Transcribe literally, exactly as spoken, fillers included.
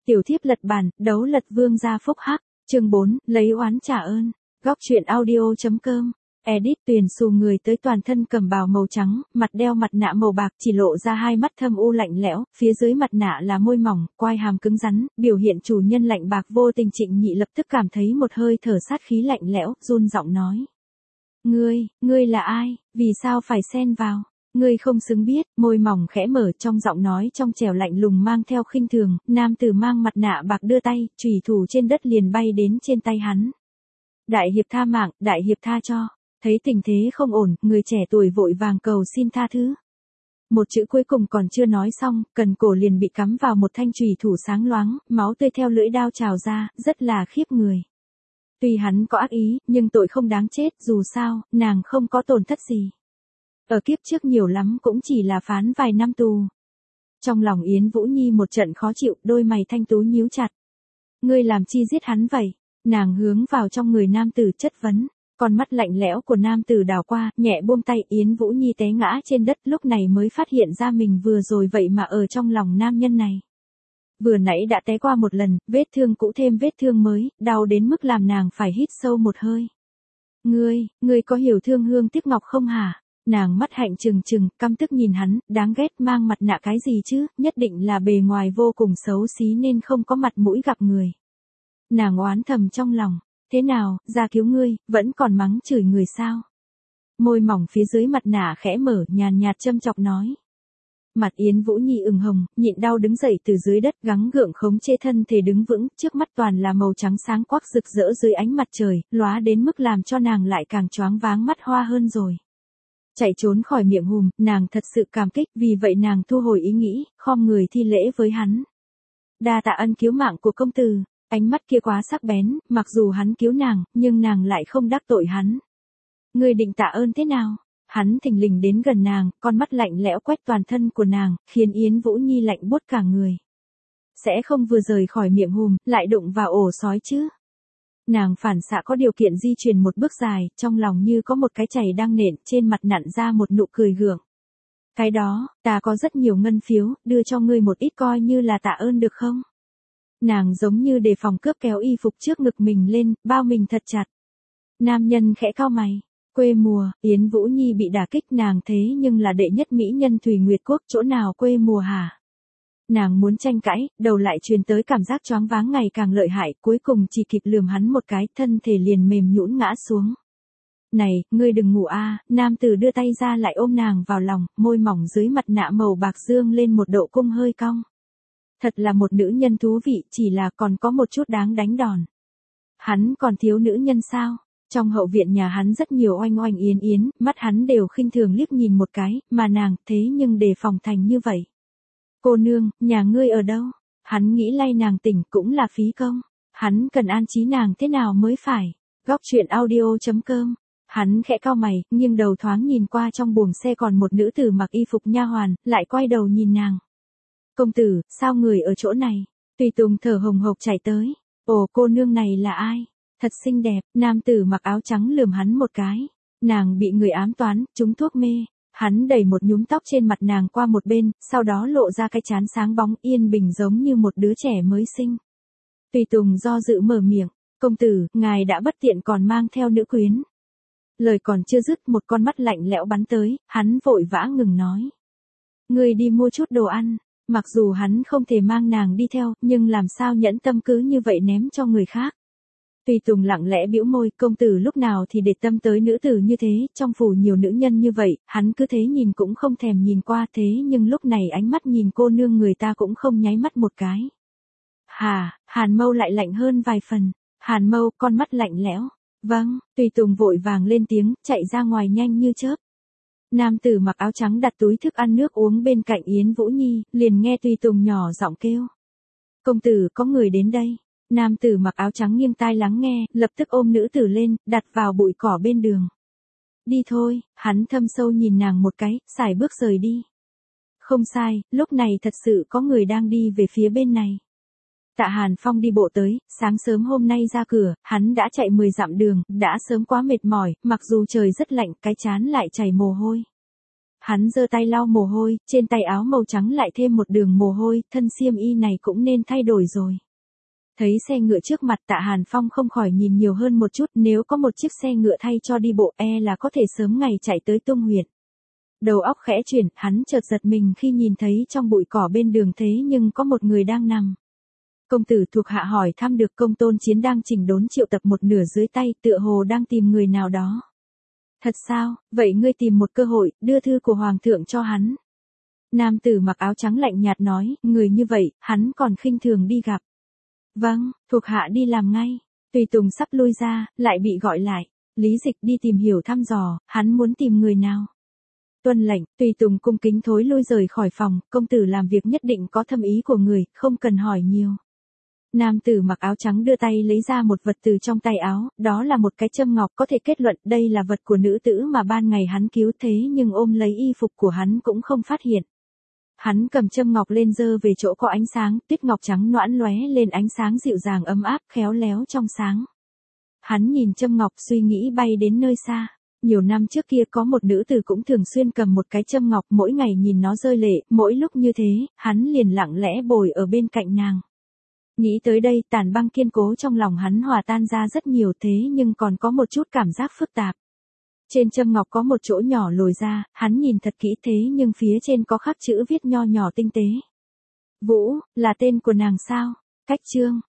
Tiểu thiếp lật bàn, đấu lật vương gia phúc hắc, chương bốn, lấy oán trả ơn. Góc truyện audio.com. Edit Tuyền xù người tới toàn thân cầm bào màu trắng, mặt đeo mặt nạ màu bạc chỉ lộ ra hai mắt thâm u lạnh lẽo, phía dưới mặt nạ là môi mỏng, quai hàm cứng rắn, biểu hiện chủ nhân lạnh bạc vô tình. Trịnh Nhị lập tức cảm thấy một hơi thở sát khí lạnh lẽo, run giọng nói. Ngươi, ngươi là ai, vì sao phải xen vào? Ngươi không xứng biết, môi mỏng khẽ mở trong giọng nói trong trẻo lạnh lùng mang theo khinh thường, nam tử mang mặt nạ bạc đưa tay, chủy thủ trên đất liền bay đến trên tay hắn. Đại hiệp tha mạng, đại hiệp tha cho. Thấy tình thế không ổn, người trẻ tuổi vội vàng cầu xin tha thứ. Một chữ cuối cùng còn chưa nói xong, cần cổ liền bị cắm vào một thanh chủy thủ sáng loáng, máu tươi theo lưỡi đao trào ra, rất là khiếp người. Tuy hắn có ác ý, nhưng tội không đáng chết, dù sao, nàng không có tổn thất gì. Ở kiếp trước nhiều lắm cũng chỉ là phán vài năm tù. Trong lòng Yến Vũ Nhi một trận khó chịu, đôi mày thanh tú nhíu chặt. Ngươi làm chi giết hắn vậy? Nàng hướng vào trong người nam tử chất vấn. Con mắt lạnh lẽo của nam tử đảo qua, nhẹ buông tay. Yến Vũ Nhi té ngã trên đất, lúc này mới phát hiện ra mình vừa rồi vậy mà ở trong lòng nam nhân này. Vừa nãy đã té qua một lần, vết thương cũ thêm vết thương mới, đau đến mức làm nàng phải hít sâu một hơi. Ngươi, ngươi có hiểu thương hương tiếc ngọc không hả? Nàng mắt hạnh trừng trừng, căm tức nhìn hắn, đáng ghét, mang mặt nạ cái gì chứ, nhất định là bề ngoài vô cùng xấu xí nên không có mặt mũi gặp người. Nàng oán thầm trong lòng, thế nào, ra cứu ngươi, vẫn còn mắng chửi người sao? Môi mỏng phía dưới mặt nạ khẽ mở, nhàn nhạt châm chọc nói. Mặt Yến Vũ Nhi ửng hồng, nhịn đau đứng dậy từ dưới đất, gắng gượng khống chế thân thể đứng vững, trước mắt toàn là màu trắng sáng quắc rực rỡ dưới ánh mặt trời, lóa đến mức làm cho nàng lại càng choáng váng mắt hoa hơn rồi. Chạy trốn khỏi miệng hùm, nàng thật sự cảm kích, vì vậy nàng thu hồi ý nghĩ, khom người thi lễ với hắn. Đa tạ ân cứu mạng của công tử. Ánh mắt kia quá sắc bén, mặc dù hắn cứu nàng, nhưng nàng lại không đắc tội hắn. Ngươi định tạ ơn thế nào? Hắn thình lình đến gần nàng, con mắt lạnh lẽo quét toàn thân của nàng, khiến Yến Vũ Nhi lạnh buốt cả người. Sẽ không vừa rời khỏi miệng hùm, lại đụng vào ổ sói chứ? Nàng phản xạ có điều kiện di chuyển một bước dài, trong lòng như có một cái chày đang nện, trên mặt nặn ra một nụ cười gượng. Cái đó, ta có rất nhiều ngân phiếu, đưa cho ngươi một ít coi như là tạ ơn được không? Nàng giống như đề phòng cướp kéo y phục trước ngực mình lên, bao mình thật chặt. Nam nhân khẽ cau mày. Quê mùa, Yến Vũ Nhi bị đả kích, nàng thế nhưng là đệ nhất mỹ nhân Thùy Nguyệt Quốc, chỗ nào quê mùa hả? Nàng muốn tranh cãi, đầu lại truyền tới cảm giác choáng váng ngày càng lợi hại, cuối cùng chỉ kịp lườm hắn một cái, thân thể liền mềm nhũn ngã xuống. Này, ngươi đừng ngủ a. Nam tử đưa tay ra lại ôm nàng vào lòng, môi mỏng dưới mặt nạ màu bạc dương lên một độ cung hơi cong. Thật là một nữ nhân thú vị, chỉ là còn có một chút đáng đánh đòn. Hắn còn thiếu nữ nhân sao? Trong hậu viện nhà hắn rất nhiều oanh oanh yến yến, mắt hắn đều khinh thường liếc nhìn một cái, mà nàng, thế nhưng đề phòng thành như vậy. Cô nương, nhà ngươi ở đâu? Hắn nghĩ lay nàng tỉnh cũng là phí công. Hắn cần an trí nàng thế nào mới phải? Góc truyện audio.com. Hắn khẽ cau mày, nghiêng đầu thoáng nhìn qua trong buồng xe còn một nữ tử mặc y phục nha hoàn, lại quay đầu nhìn nàng. Công tử, sao người ở chỗ này? Tùy Tùng thở hồng hộc chạy tới. Ồ, cô nương này là ai? Thật xinh đẹp. Nam tử mặc áo trắng lườm hắn một cái. Nàng bị người ám toán, trúng thuốc mê. Hắn đẩy một nhúm tóc trên mặt nàng qua một bên, sau đó lộ ra cái trán sáng bóng yên bình giống như một đứa trẻ mới sinh. Tùy Tùng do dự mở miệng. Công tử, ngài đã bất tiện còn mang theo nữ quyến. Lời còn chưa dứt, một con mắt lạnh lẽo bắn tới, hắn vội vã ngừng nói. Ngươi đi mua chút đồ ăn. Mặc dù hắn không thể mang nàng đi theo, nhưng làm sao nhẫn tâm cứ như vậy ném cho người khác. Tùy Tùng lặng lẽ bĩu môi, công tử lúc nào thì để tâm tới nữ tử như thế, trong phủ nhiều nữ nhân như vậy, hắn cứ thế nhìn cũng không thèm nhìn qua, thế nhưng lúc này ánh mắt nhìn cô nương người ta cũng không nháy mắt một cái. Hà, Hàn Mâu lại lạnh hơn vài phần. Hàn Mâu, con mắt lạnh lẽo. Vâng, Tùy Tùng vội vàng lên tiếng, chạy ra ngoài nhanh như chớp. Nam tử mặc áo trắng đặt túi thức ăn nước uống bên cạnh Yến Vũ Nhi, liền nghe Tùy Tùng nhỏ giọng kêu. Công tử, có người đến đây. Nam tử mặc áo trắng nghiêng tai lắng nghe, lập tức ôm nữ tử lên, đặt vào bụi cỏ bên đường. Đi thôi, hắn thâm sâu nhìn nàng một cái, sải bước rời đi. Không sai, lúc này thật sự có người đang đi về phía bên này. Tạ Hàn Phong đi bộ tới, sáng sớm hôm nay ra cửa, hắn đã chạy mười dặm đường, đã sớm quá mệt mỏi, mặc dù trời rất lạnh, cái trán lại chảy mồ hôi. Hắn giơ tay lau mồ hôi, trên tay áo màu trắng lại thêm một đường mồ hôi, thân xiêm y này cũng nên thay đổi rồi. Thấy xe ngựa trước mặt Tạ Hàn Phong không khỏi nhìn nhiều hơn một chút, nếu có một chiếc xe ngựa thay cho đi bộ e là có thể sớm ngày chạy tới Tung huyện. Đầu óc khẽ chuyển, hắn chợt giật mình khi nhìn thấy trong bụi cỏ bên đường thế nhưng có một người đang nằm. Công tử thuộc hạ hỏi thăm được Công Tôn Chiến đang chỉnh đốn triệu tập một nửa dưới tay, tựa hồ đang tìm người nào đó. Thật sao, vậy ngươi tìm một cơ hội, đưa thư của Hoàng thượng cho hắn. Nam tử mặc áo trắng lạnh nhạt nói, người như vậy, hắn còn khinh thường đi gặp. Vâng, thuộc hạ đi làm ngay. Tùy Tùng sắp lui ra, lại bị gọi lại. Lý Dịch đi tìm hiểu thăm dò, hắn muốn tìm người nào. Tuân lệnh, Tùy Tùng cung kính thối lui rời khỏi phòng, công tử làm việc nhất định có thâm ý của người, không cần hỏi nhiều. Nam tử mặc áo trắng đưa tay lấy ra một vật từ trong tay áo, đó là một cái châm ngọc, có thể kết luận đây là vật của nữ tử mà ban ngày hắn cứu, thế nhưng ôm lấy y phục của hắn cũng không phát hiện. Hắn cầm châm ngọc lên giơ về chỗ có ánh sáng, tuyết ngọc trắng nõn lóe lên ánh sáng dịu dàng ấm áp, khéo léo trong sáng. Hắn nhìn châm ngọc suy nghĩ bay đến nơi xa. Nhiều năm trước kia có một nữ tử cũng thường xuyên cầm một cái châm ngọc, mỗi ngày nhìn nó rơi lệ, mỗi lúc như thế, hắn liền lặng lẽ bồi ở bên cạnh nàng. Nghĩ tới đây, tàn băng kiên cố trong lòng hắn hòa tan ra rất nhiều, thế nhưng còn có một chút cảm giác phức tạp. Trên châm ngọc có một chỗ nhỏ lồi ra, hắn nhìn thật kỹ thế nhưng phía trên có khắc chữ viết nho nhỏ tinh tế. Vũ, là tên của nàng sao? Cách chương,